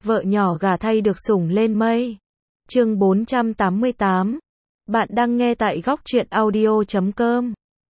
vợ nhỏ gả thay được sủng lên mây. Chương 488. Bạn đang nghe tại góc truyện audio.com.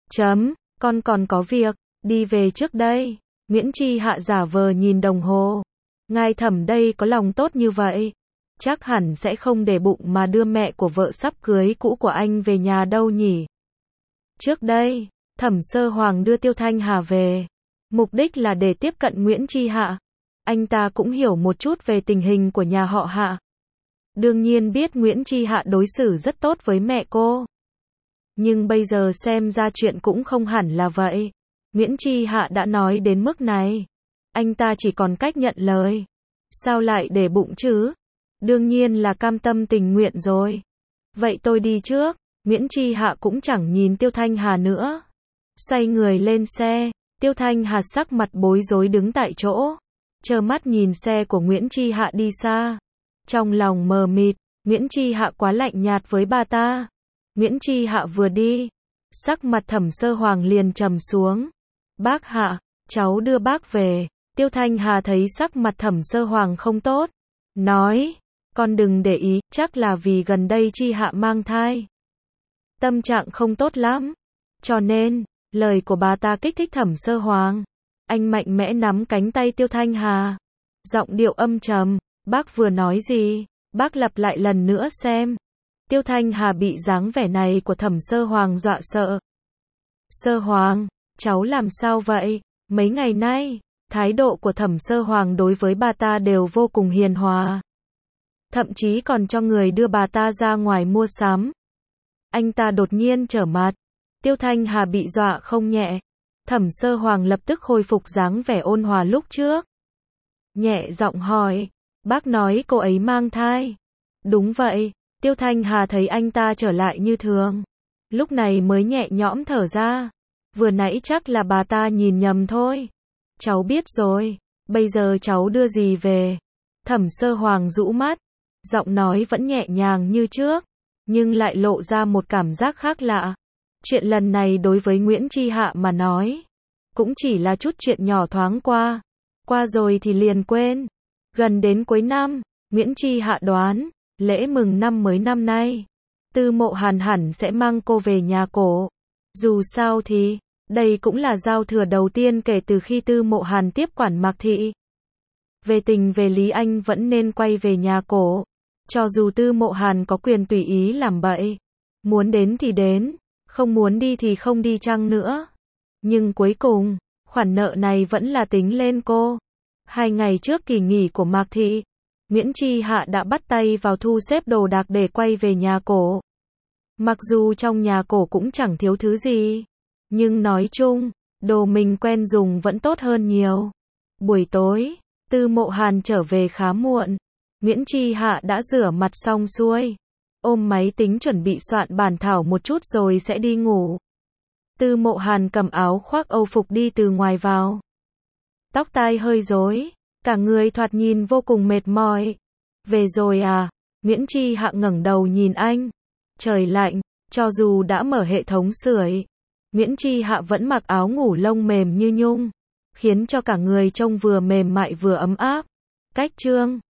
Con còn có việc, đi về trước đây. Nguyễn Chi Hạ giả vờ nhìn đồng hồ. Ngài Thẩm đây có lòng tốt như vậy, chắc hẳn sẽ không để bụng mà đưa mẹ của vợ sắp cưới cũ của anh về nhà đâu nhỉ. Trước đây, Thẩm Sơ Hoàng đưa Tiêu Thanh Hà về, mục đích là để tiếp cận Nguyễn Chi Hạ. Anh ta cũng hiểu một chút về tình hình của nhà họ Hạ. Đương nhiên biết Nguyễn Chi Hạ đối xử rất tốt với mẹ cô. Nhưng bây giờ xem ra chuyện cũng không hẳn là vậy. Nguyễn Chi Hạ đã nói đến mức này, anh ta chỉ còn cách nhận lời. Sao lại để bụng chứ? Đương nhiên là cam tâm tình nguyện rồi. Vậy tôi đi trước. Nguyễn Chi Hạ cũng chẳng nhìn Tiêu Thanh Hà nữa. Xoay người lên xe, Tiêu Thanh Hà sắc mặt bối rối đứng tại chỗ, trơ mắt nhìn xe của Nguyễn Chi Hạ đi xa. Trong lòng mờ mịt, Nguyễn Chi Hạ quá lạnh nhạt với bà ta. Nguyễn Chi Hạ vừa đi, sắc mặt Thẩm Sơ Hoàng liền trầm xuống. Bác Hạ, cháu đưa bác về. Tiêu Thanh Hà thấy sắc mặt Thẩm Sơ Hoàng không tốt, nói, con đừng để ý, chắc là vì gần đây Chi Hạ mang thai. Tâm trạng không tốt lắm, cho nên, lời của bà ta kích thích Thẩm Sơ Hoàng. Anh mạnh mẽ nắm cánh tay Tiêu Thanh Hà, giọng điệu âm trầm, bác vừa nói gì, bác lặp lại lần nữa xem. Tiêu Thanh Hà bị dáng vẻ này của Thẩm Sơ Hoàng dọa sợ. Sơ Hoàng, cháu làm sao vậy? Mấy ngày nay, thái độ của Thẩm Sơ Hoàng đối với bà ta đều vô cùng hiền hòa. Thậm chí còn cho người đưa bà ta ra ngoài mua sắm. Anh ta đột nhiên trở mặt. Tiêu Thanh Hà bị dọa không nhẹ. Thẩm Sơ Hoàng lập tức khôi phục dáng vẻ ôn hòa lúc trước. Nhẹ giọng hỏi, bác nói cô ấy mang thai. Đúng vậy. Tiêu Thanh Hà thấy anh ta trở lại như thường, lúc này mới nhẹ nhõm thở ra. Vừa nãy chắc là bà ta nhìn nhầm thôi. Cháu biết rồi, bây giờ cháu đưa gì về? Thẩm Sơ Hoàng rũ mắt, giọng nói vẫn nhẹ nhàng như trước, nhưng lại lộ ra một cảm giác khác lạ. Chuyện lần này đối với Nguyễn Chi Hạ mà nói, cũng chỉ là chút chuyện nhỏ thoáng qua. Qua rồi thì liền quên. Gần đến cuối năm, Nguyễn Chi Hạ đoán, lễ mừng năm mới năm nay, Tư Mộ Hàn hẳn sẽ mang cô về nhà cổ. Dù sao thì, đây cũng là giao thừa đầu tiên kể từ khi Tư Mộ Hàn tiếp quản Mạc Thị. Về tình về lý anh vẫn nên quay về nhà cổ. Cho dù Tư Mộ Hàn có quyền tùy ý làm bậy, muốn đến thì đến, không muốn đi thì không đi chăng nữa. Nhưng cuối cùng, khoản nợ này vẫn là tính lên cô. 2 ngày trước kỳ nghỉ của Mạc Thị, Nguyễn Chi Hạ đã bắt tay vào thu xếp đồ đạc để quay về nhà cổ. Mặc dù trong nhà cổ cũng chẳng thiếu thứ gì, nhưng nói chung, đồ mình quen dùng vẫn tốt hơn nhiều. Buổi tối, Tư Mộ Hàn trở về khá muộn. Nguyễn Chi Hạ đã rửa mặt xong xuôi, ôm máy tính chuẩn bị soạn bản thảo một chút rồi sẽ đi ngủ. Tư Mộ Hàn cầm áo khoác Âu phục đi từ ngoài vào. Tóc tai hơi rối, cả người thoạt nhìn vô cùng mệt mỏi. Về rồi à? Nguyễn Chi Hạ ngẩng đầu nhìn anh. Trời lạnh, cho dù đã mở hệ thống sưởi, Nguyễn Chi Hạ vẫn mặc áo ngủ lông mềm như nhung, khiến cho cả người trông vừa mềm mại vừa ấm áp. Cách chương